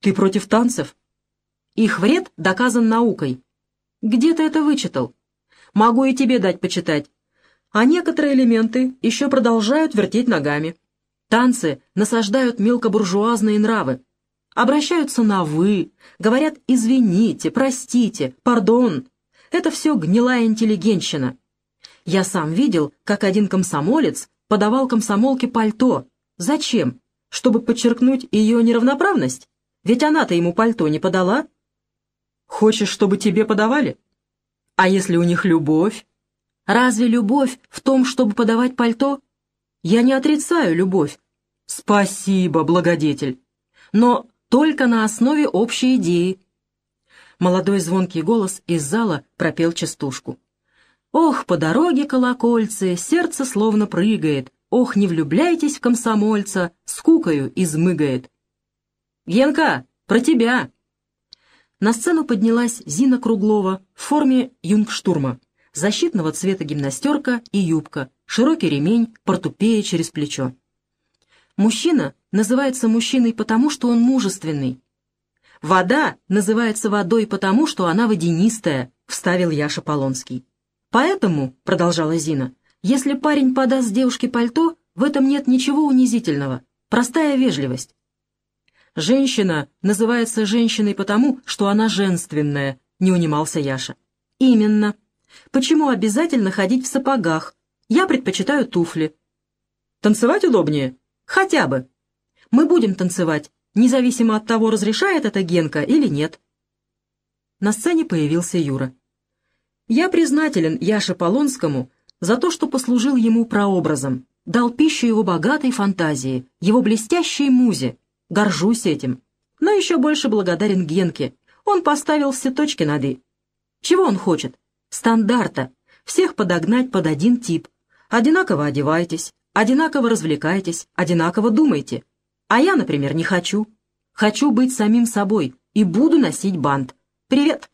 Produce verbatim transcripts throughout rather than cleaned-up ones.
Ты против танцев? Их вред доказан наукой. Где ты это вычитал? Могу и тебе дать почитать. А некоторые элементы еще продолжают вертеть ногами. Танцы насаждают мелкобуржуазные нравы. Обращаются на «вы», говорят «извините», «простите», «пардон». Это все гнилая интеллигентщина. Я сам видел, как один комсомолец подавал комсомолке пальто. Зачем? Чтобы подчеркнуть ее неравноправность? Ведь она-то ему пальто не подала. Хочешь, чтобы тебе подавали? А если у них любовь? Разве любовь в том, чтобы подавать пальто? Я не отрицаю любовь. Спасибо, благодетель. Но только на основе общей идеи. Молодой звонкий голос из зала пропел частушку. Ох, по дороге колокольцы, сердце словно прыгает. Ох, не влюбляйтесь в комсомольца, скукою измыгает. Генка, про тебя. На сцену поднялась Зина Круглова в форме юнгштурма, защитного цвета гимнастерка и юбка, широкий ремень, портупея через плечо. Мужчина называется мужчиной потому, что он мужественный. Вода называется водой потому, что она водянистая, вставил Яша Полонский. Поэтому, продолжала Зина, если парень подаст девушке пальто, в этом нет ничего унизительного, простая вежливость. Женщина называется женщиной потому, что она женственная, не унимался Яша. Именно. Почему обязательно ходить в сапогах? Я предпочитаю туфли. Танцевать удобнее? Хотя бы. Мы будем танцевать, независимо от того, разрешает это Генка или нет. На сцене появился Юра. Я признателен Яше Полонскому за то, что послужил ему прообразом, дал пищу его богатой фантазии, его блестящей музе. Горжусь этим. Но еще больше благодарен Генке. Он поставил все точки над «и». Чего он хочет? Стандарта. Всех подогнать под один тип. Одинаково одевайтесь, одинаково развлекайтесь, одинаково думайте. А я, например, не хочу. Хочу быть самим собой и буду носить бант. Привет.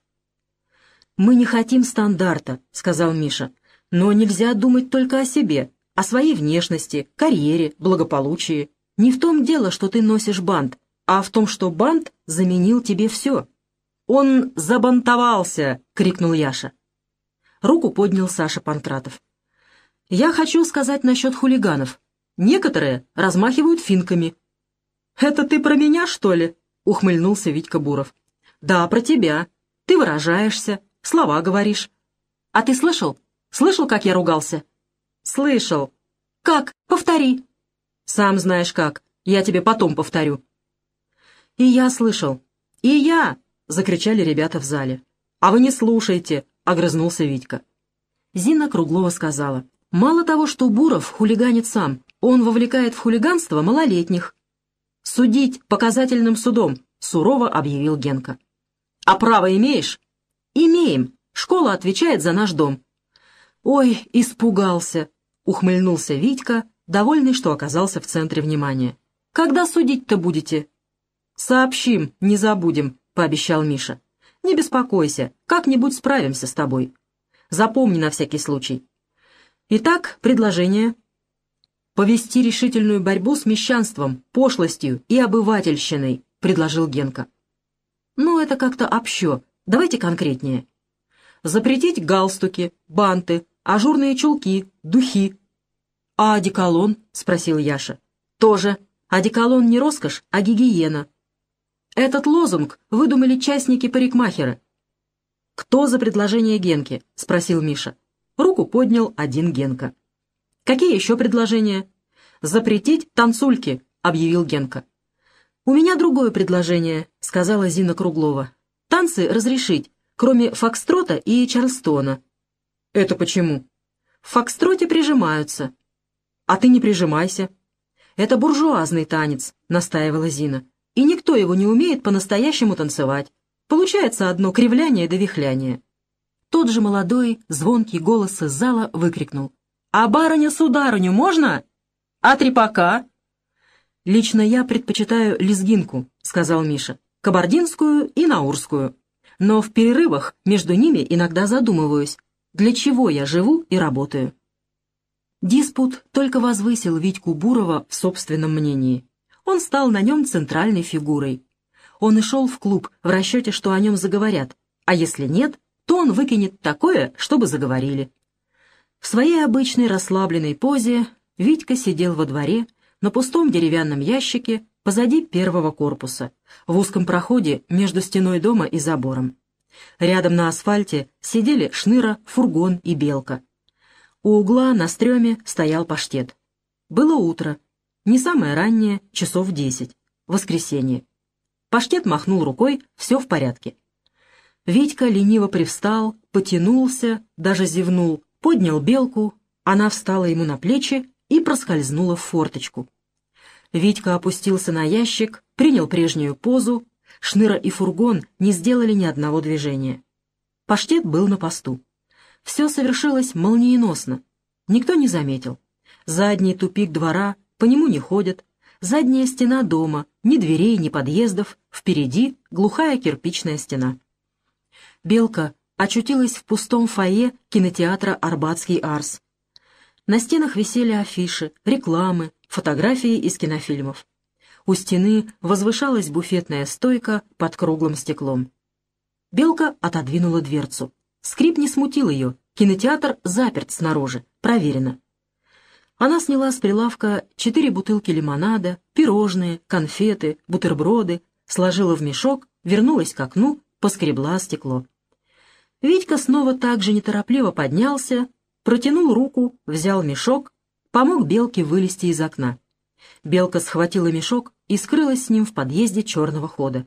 Мы не хотим стандарта, сказал Миша. Но нельзя думать только о себе, о своей внешности, карьере, благополучии. Не в том дело, что ты носишь бант, а в том, что бант заменил тебе все. «Он забантовался!» — крикнул Яша. Руку поднял Саша Панкратов. «Я хочу сказать насчет хулиганов. Некоторые размахивают финками». «Это ты про меня, что ли?» — ухмыльнулся Витька Буров. «Да, про тебя. Ты выражаешься, слова говоришь». «А ты слышал? Слышал, как я ругался?» «Слышал». «Как? Повтори». «Сам знаешь как. Я тебе потом повторю». «И я слышал. И я!» — закричали ребята в зале. «А вы не слушайте!» — огрызнулся Витька. Зина Круглова сказала. «Мало того, что Буров хулиганит сам, он вовлекает в хулиганство малолетних». «Судить показательным судом», — сурово объявил Генка. «А право имеешь?» «Имеем. Школа отвечает за наш дом». «Ой, испугался», — ухмыльнулся Витька, довольный, что оказался в центре внимания. «Когда судить-то будете?» «Сообщим, не забудем», — пообещал Миша. «Не беспокойся, как-нибудь справимся с тобой. Запомни на всякий случай. Итак, предложение. Повести решительную борьбу с мещанством, пошлостью и обывательщиной», — предложил Генка. «Ну, это как-то общо. Давайте конкретнее. Запретить галстуки, банты, ажурные чулки, духи». «А одеколон?» — спросил Яша. «Тоже. Одеколон не роскошь, а гигиена». Этот лозунг выдумали частники-парикмахеры. «Кто за предложение Генки?» — спросил Миша. Руку поднял один Генка. «Какие еще предложения?» «Запретить танцульки», — объявил Генка. «У меня другое предложение», — сказала Зина Круглова. «Танцы разрешить, кроме фокстрота и чарльстона». «Это почему?» «В фокстроте прижимаются». «А ты не прижимайся». «Это буржуазный танец», — настаивала Зина. «И никто его не умеет по-настоящему танцевать. Получается одно кривляние да вихляние». Тот же молодой, звонкий голос из зала выкрикнул. «А барыня-сударыню можно? А трепака?» «Лично я предпочитаю лезгинку», — сказал Миша. «Кабардинскую и наурскую. Но в перерывах между ними иногда задумываюсь, для чего я живу и работаю». Диспут только возвысил Витьку Бурова в собственном мнении. Он стал на нем центральной фигурой. Он и шел в клуб в расчете, что о нем заговорят, а если нет, то он выкинет такое, чтобы заговорили. В своей обычной расслабленной позе Витька сидел во дворе на пустом деревянном ящике позади первого корпуса, в узком проходе между стеной дома и забором. Рядом на асфальте сидели Шныра, Фургон и Белка. У угла на стреме стоял Паштет. Было утро, не самое раннее, часов десять, воскресенье. Паштет махнул рукой, все в порядке. Витька лениво привстал, потянулся, даже зевнул, поднял Белку, она встала ему на плечи и проскользнула в форточку. Витька опустился на ящик, принял прежнюю позу, Шныра и Фургон не сделали ни одного движения. Паштет был на посту. Все совершилось молниеносно. Никто не заметил. Задний тупик двора, по нему не ходят. Задняя стена дома, ни дверей, ни подъездов. Впереди глухая кирпичная стена. Белка очутилась в пустом фойе кинотеатра «Арбатский Арс». На стенах висели афиши, рекламы, фотографии из кинофильмов. У стены возвышалась буфетная стойка под круглым стеклом. Белка отодвинула дверцу. Скрип не смутил ее, кинотеатр заперт снаружи, проверено. Она сняла с прилавка четыре бутылки лимонада, пирожные, конфеты, бутерброды, сложила в мешок, вернулась к окну, поскребла стекло. Витька снова так же неторопливо поднялся, протянул руку, взял мешок, помог Белке вылезти из окна. Белка схватила мешок и скрылась с ним в подъезде черного хода.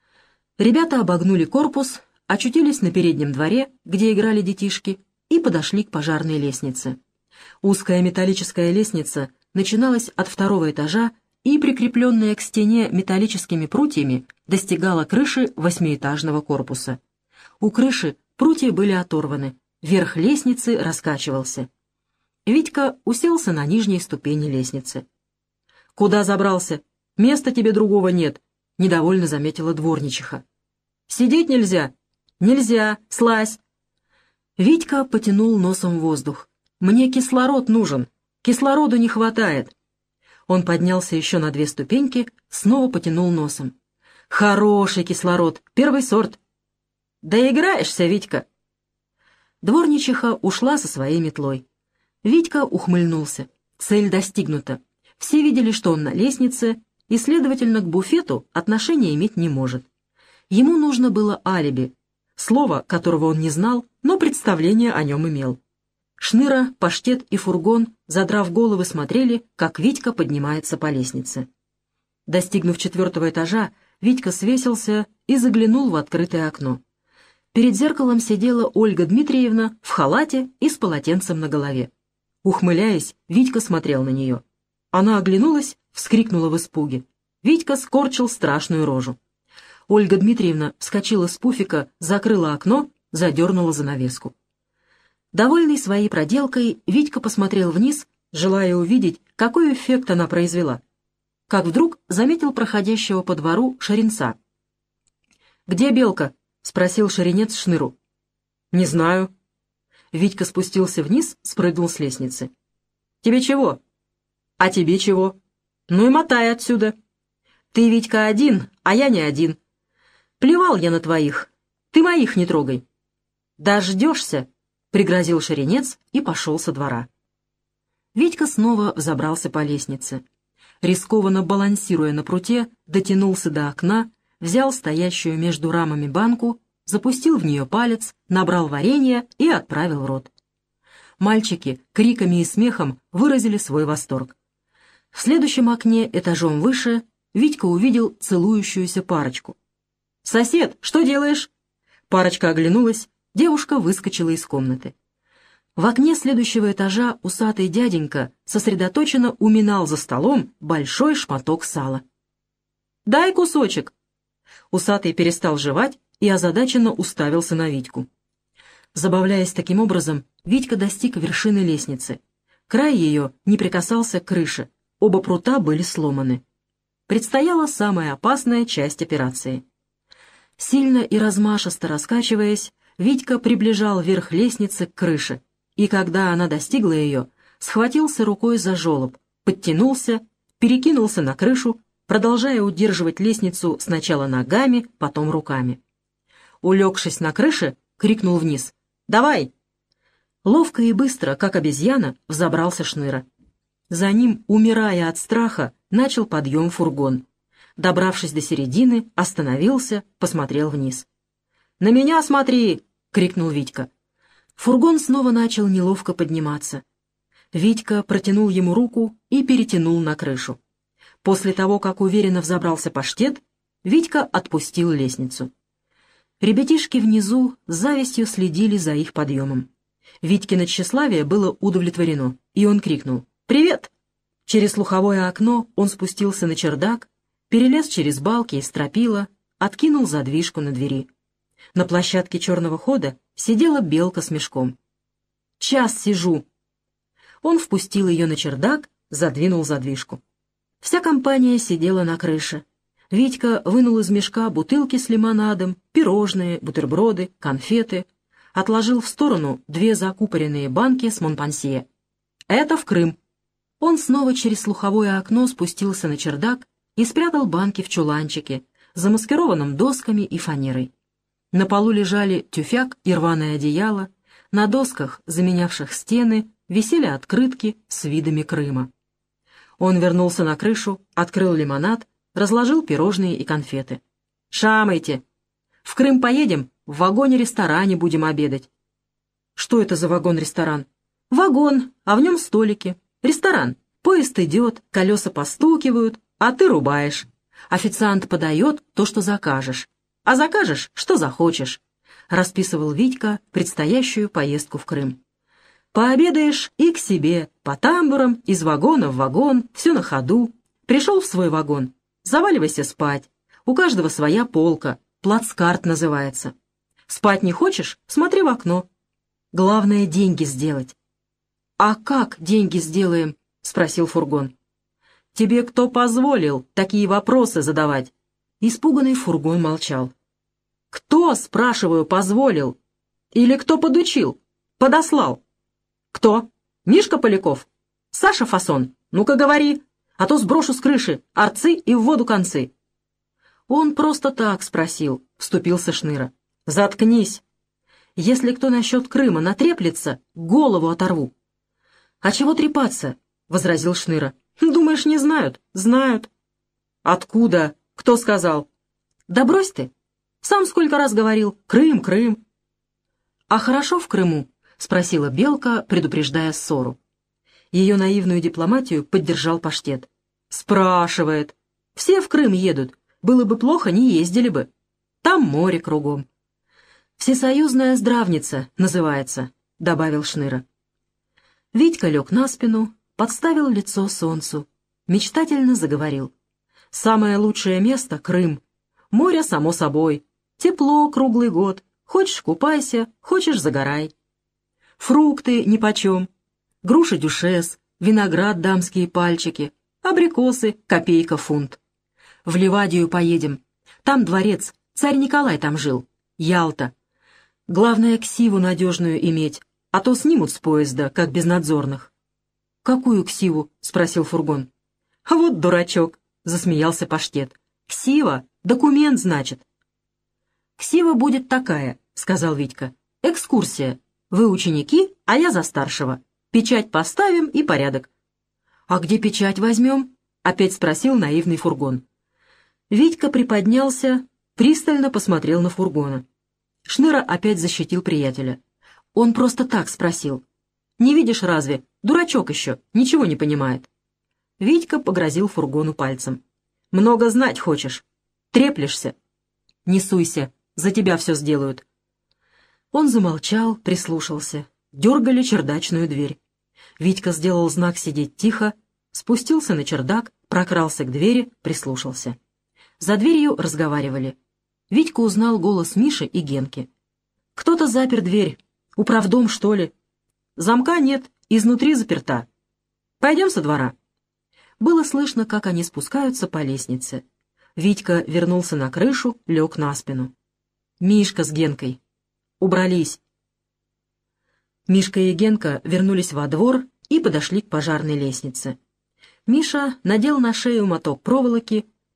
Ребята обогнули корпус, очутились на переднем дворе, где играли детишки, и подошли к пожарной лестнице. Узкая металлическая лестница начиналась от второго этажа и, прикрепленная к стене металлическими прутьями, достигала крыши восьмиэтажного корпуса. У крыши прутья были оторваны, верх лестницы раскачивался. Витька уселся на нижней ступени лестницы. «Куда забрался? Места тебе другого нет», — недовольно заметила дворничиха. «Сидеть нельзя?» «Нельзя, слазь!» Витька потянул носом воздух. «Мне кислород нужен, кислороду не хватает». Он поднялся еще на две ступеньки, снова потянул носом. «Хороший кислород, первый сорт». «Доиграешься, Витька!» Дворничиха ушла со своей метлой. Витька ухмыльнулся. Цель достигнута. Все видели, что он на лестнице, и, следовательно, к буфету отношения иметь не может. Ему нужно было алиби, слово, которого он не знал, но представление о нем имел. Шныра, Паштет и Фургон, задрав головы, смотрели, как Витька поднимается по лестнице. Достигнув четвертого этажа, Витька свесился и заглянул в открытое окно. Перед зеркалом сидела Ольга Дмитриевна в халате и с полотенцем на голове. Ухмыляясь, Витька смотрел на нее. Она оглянулась, вскрикнула в испуге. Витька скорчил страшную рожу. Ольга Дмитриевна вскочила с пуфика, закрыла окно, задернула занавеску. Довольный своей проделкой, Витька посмотрел вниз, желая увидеть, какой эффект она произвела. Как вдруг заметил проходящего по двору Шаренца. «Где Белка?» — спросил Шаренец Шныру. «Не знаю». Витька спустился вниз, спрыгнул с лестницы. «Тебе чего?» «А тебе чего?» «Ну и мотай отсюда». «Ты, Витька, один, а я не один. Плевал я на твоих, ты моих не трогай». «Дождешься», — пригрозил Шаренец и пошел со двора. Витька снова взобрался по лестнице. Рискованно балансируя на пруте, дотянулся до окна, взял стоящую между рамами банку, запустил в нее палец, набрал варенья и отправил в рот. Мальчики криками и смехом выразили свой восторг. В следующем окне, этажом выше, Витька увидел целующуюся парочку. «Сосед, что делаешь?» Парочка оглянулась, девушка выскочила из комнаты. В окне следующего этажа усатый дяденька сосредоточенно уминал за столом большой шматок сала. «Дай кусочек!» Усатый перестал жевать и озадаченно уставился на Витьку. Забавляясь таким образом, Витька достиг вершины лестницы. Край ее не прикасался к крыше, оба прута были сломаны. Предстояла самая опасная часть операции. Сильно и размашисто раскачиваясь, Витька приближал верх лестницы к крыше, и когда она достигла ее, схватился рукой за желоб, подтянулся, перекинулся на крышу, продолжая удерживать лестницу сначала ногами, потом руками. Улегшись на крыше, крикнул вниз: «Давай!» Ловко и быстро, как обезьяна, взобрался Шныра. За ним, умирая от страха, начал подъем фургон. Добравшись до середины, остановился, посмотрел вниз. «На меня смотри!» — крикнул Витька. Фургон снова начал неловко подниматься. Витька протянул ему руку и перетянул на крышу. После того, как уверенно взобрался паштет, Витька отпустил лестницу. Ребятишки внизу с завистью следили за их подъемом. Витькино тщеславие было удовлетворено, и он крикнул: «Привет!». Через слуховое окно он спустился на чердак, перелез через балки и стропила, откинул задвижку на двери. На площадке черного хода сидела белка с мешком. «Час сижу». Он впустил ее на чердак, задвинул задвижку. Вся компания сидела на крыше. Витька вынул из мешка бутылки с лимонадом, пирожные, бутерброды, конфеты, отложил в сторону две закупоренные банки с Монпансье. «Это в Крым». Он снова через слуховое окно спустился на чердак и спрятал банки в чуланчике, замаскированном досками и фанерой. На полу лежали тюфяк и рваное одеяло, на досках, заменявших стены, висели открытки с видами Крыма. Он вернулся на крышу, открыл лимонад, разложил пирожные и конфеты. «Шамайте! В Крым поедем, в вагоне-ресторане будем обедать». «Что это за вагон-ресторан?» «Вагон, а в нем столики. Ресторан. Поезд идет, колеса постукивают, а ты рубаешь. Официант подает то, что закажешь. А закажешь, что захочешь», — расписывал Витька предстоящую поездку в Крым. «Пообедаешь и к себе, по тамбурам, из вагона в вагон, все на ходу. Пришел в свой вагон, заваливайся спать. У каждого своя полка, плацкарт называется. Спать не хочешь? Смотри в окно. Главное — деньги сделать». «А как деньги сделаем?» — спросил фургон. «Тебе кто позволил такие вопросы задавать?» Испуганный фургон молчал. «Кто, спрашиваю, позволил? Или кто подучил? Подослал?» «Кто? Мишка Поляков? Саша Фасон? Ну-ка говори, а то сброшу с крыши арцы и в воду концы». «Он просто так спросил», — вступился Шныра. «Заткнись. Если кто насчет Крыма натреплется, голову оторву». «А чего трепаться?» — возразил Шныра. «Думаешь, не знают?» «Знают». «Откуда? Кто сказал?» «Да брось ты. Сам сколько раз говорил: Крым, Крым». «А хорошо в Крыму?» — спросила Белка, предупреждая ссору. Ее наивную дипломатию поддержал паштет. «Спрашивает. Все в Крым едут. Было бы плохо, не ездили бы. Там море кругом». «Всесоюзная здравница называется», — добавил Шныра. Витька лег на спину, подставил лицо солнцу, мечтательно заговорил. «Самое лучшее место — Крым. Море, само собой. Тепло круглый год. Хочешь — купайся, хочешь — загорай. Фрукты нипочем. Груши дюшес, виноград дамские пальчики, абрикосы копейка фунт. В Ливадию поедем. Там дворец, царь Николай там жил. Ялта. Главное, ксиву надежную иметь, а то снимут с поезда, как безнадзорных». «Какую ксиву?» — спросил фургон. «А вот дурачок», — засмеялся паштет. «Ксива — документ, значит». «Ксива будет такая», — сказал Витька. «Экскурсия. Вы ученики, а я за старшего. Печать поставим и порядок». «А где печать возьмем?» — опять спросил наивный фургон. Витька приподнялся, пристально посмотрел на фургона. Шныра опять защитил приятеля. Он просто так спросил. «Не видишь разве? Дурачок еще, ничего не понимает». Витька погрозил фургону пальцем. «Много знать хочешь? Треплешься? Не суйся, за тебя все сделают». Он замолчал, прислушался. Дергали чердачную дверь. Витька сделал знак сидеть тихо, спустился на чердак, прокрался к двери, прислушался. За дверью разговаривали. Витька узнал голос Миши и Генки. «Кто-то запер дверь. Управдом, что ли? Замка нет, изнутри заперта. Пойдем со двора». Было слышно, как они спускаются по лестнице. Витька вернулся на крышу, лег на спину. «Мишка с Генкой. Убрались». Мишка и Генка вернулись во двор и подошли к пожарной лестнице. Миша надел на шею моток проволоки,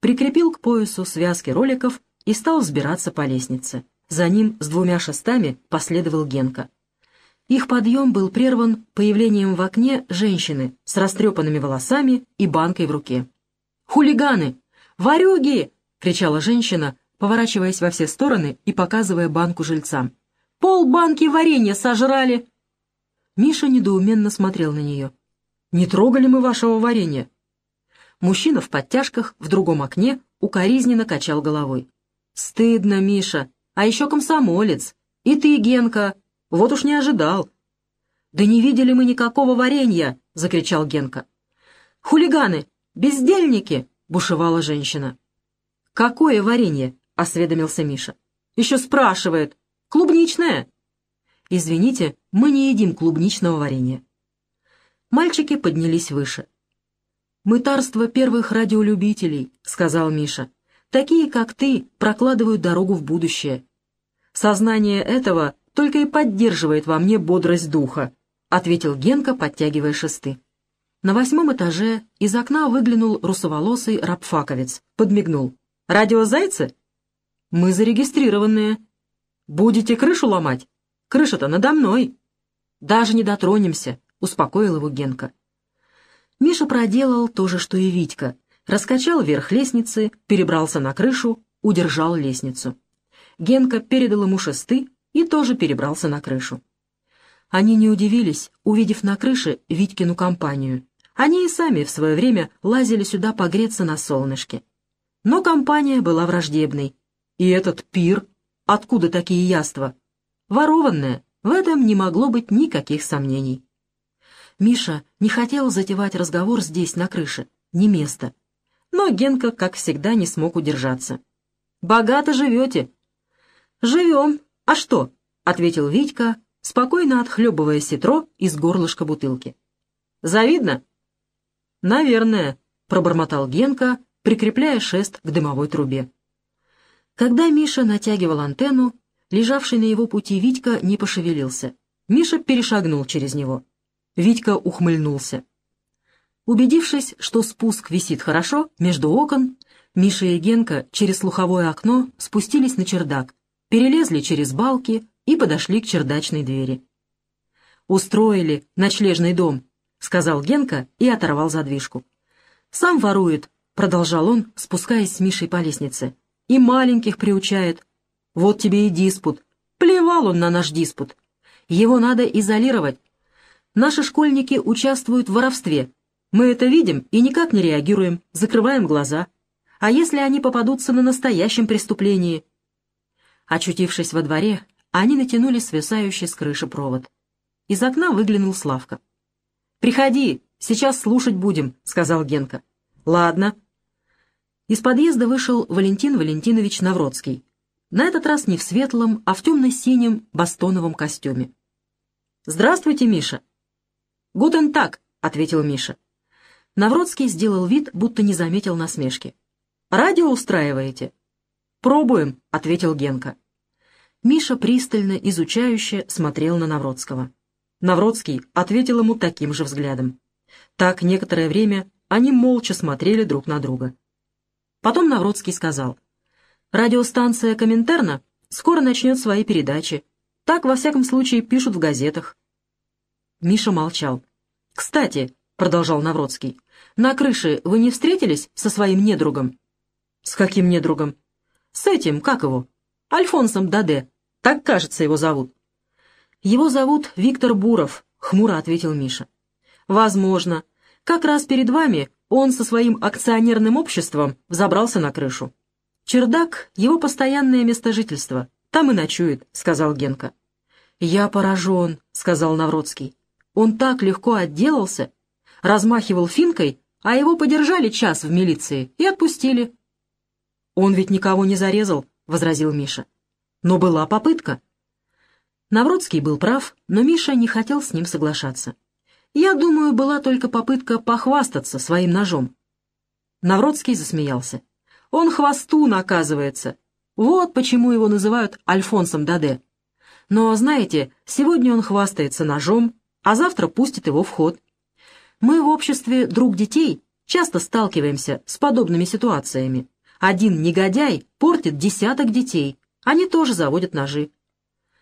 прикрепил к поясу связки роликов и стал взбираться по лестнице. За ним с двумя шестами последовал Генка. Их подъем был прерван появлением в окне женщины с растрепанными волосами и банкой в руке. «Хулиганы! Ворюги!» — кричала женщина, поворачиваясь во все стороны и показывая банку жильцам. «Пол банки варенья сожрали!» Миша недоуменно смотрел на нее. «Не трогали мы вашего варенья!» Мужчина в подтяжках в другом окне укоризненно качал головой. «Стыдно, Миша! А еще комсомолец! И ты, Генка! Вот уж не ожидал!» «Да не видели мы никакого варенья!» — закричал Генка. «Хулиганы! Бездельники!» — бушевала женщина. «Какое варенье?» — осведомился Миша. «Еще спрашивает. Клубничное?» «Извините, мы не едим клубничного варенья». Мальчики поднялись выше. «Мытарство первых радиолюбителей», — сказал Миша. «Такие, как ты, прокладывают дорогу в будущее. Сознание этого только и поддерживает во мне бодрость духа», — ответил Генка, подтягивая шесты. На восьмом этаже из окна выглянул русоволосый рабфаковец, подмигнул. «Радио «Зайцы»?» «Мы зарегистрированные». «Будете крышу ломать? Крыша-то надо мной». «Даже не дотронемся», — успокоил его Генка. Миша проделал то же, что и Витька. Раскачал вверх лестницы, перебрался на крышу, удержал лестницу. Генка передал ему шесты и тоже перебрался на крышу. Они не удивились, увидев на крыше Витькину компанию. Они и сами в свое время лазили сюда погреться на солнышке. Но компания была враждебной. И этот пир, откуда такие яства? Ворованное, в этом не могло быть никаких сомнений. Миша не хотел затевать разговор здесь, на крыше, не место. Но Генка, как всегда, не смог удержаться. «Богато живете». «Живем. А что?» — ответил Витька, спокойно отхлебывая ситро из горлышка бутылки. «Завидно?» «Наверное», — пробормотал Генка, прикрепляя шест к дымовой трубе. Когда Миша натягивал антенну, лежавший на его пути Витька не пошевелился. Миша перешагнул через него. Витька ухмыльнулся. Убедившись, что спуск висит хорошо, между окон, Миша и Генка через слуховое окно спустились на чердак, перелезли через балки и подошли к чердачной двери. «Устроили ночлежный дом», — сказал Генка и оторвал задвижку. «Сам ворует», — продолжал он, спускаясь с Мишей по лестнице. «И маленьких приучает. Вот тебе и диспут. Плевал он на наш диспут. Его надо изолировать. Наши школьники участвуют в воровстве. Мы это видим и никак не реагируем, закрываем глаза. А если они попадутся на настоящем преступлении?» Очутившись во дворе, они натянули свисающий с крыши провод. Из окна выглянул Славка. «Приходи, сейчас слушать будем», — сказал Генка. «Ладно». Из подъезда вышел Валентин Валентинович Навродский. На этот раз не в светлом, а в темно-синем бастоновом костюме. «Здравствуйте, Миша». «Гутен так», — ответил Миша. Навродский сделал вид, будто не заметил насмешки. «Радио устраиваете?» «Пробуем», — ответил Генка. Миша пристально, изучающе смотрел на Навродского. Навродский ответил ему таким же взглядом. Так некоторое время они молча смотрели друг на друга. Потом Навродский сказал: «Радиостанция Коминтерна скоро начнет свои передачи. Так, во всяком случае, пишут в газетах». Миша молчал. «Кстати», — продолжал Навродский, — «на крыше вы не встретились со своим недругом?» «С каким недругом?» «С этим, как его? Альфонсом Даде. Так, кажется, его зовут». «Его зовут Виктор Буров», — хмуро ответил Миша. «Возможно. Как раз перед вами он со своим акционерным обществом взобрался на крышу. Чердак — его постоянное место жительства. Там и ночует», — сказал Генка. «Я поражен», — сказал Навродский. «Он так легко отделался. Размахивал финкой, а его подержали час в милиции и отпустили». «Он ведь никого не зарезал», — возразил Миша. «Но была попытка». Навродский был прав, но Миша не хотел с ним соглашаться. «Я думаю, была только попытка похвастаться своим ножом». Навродский засмеялся. «Он хвостун, оказывается. Вот почему его называют Альфонсом Даде. Но, знаете, сегодня он хвастается ножом, а завтра пустит его в ход. Мы в обществе «Друг детей» часто сталкиваемся с подобными ситуациями. Один негодяй портит десяток детей. Они тоже заводят ножи.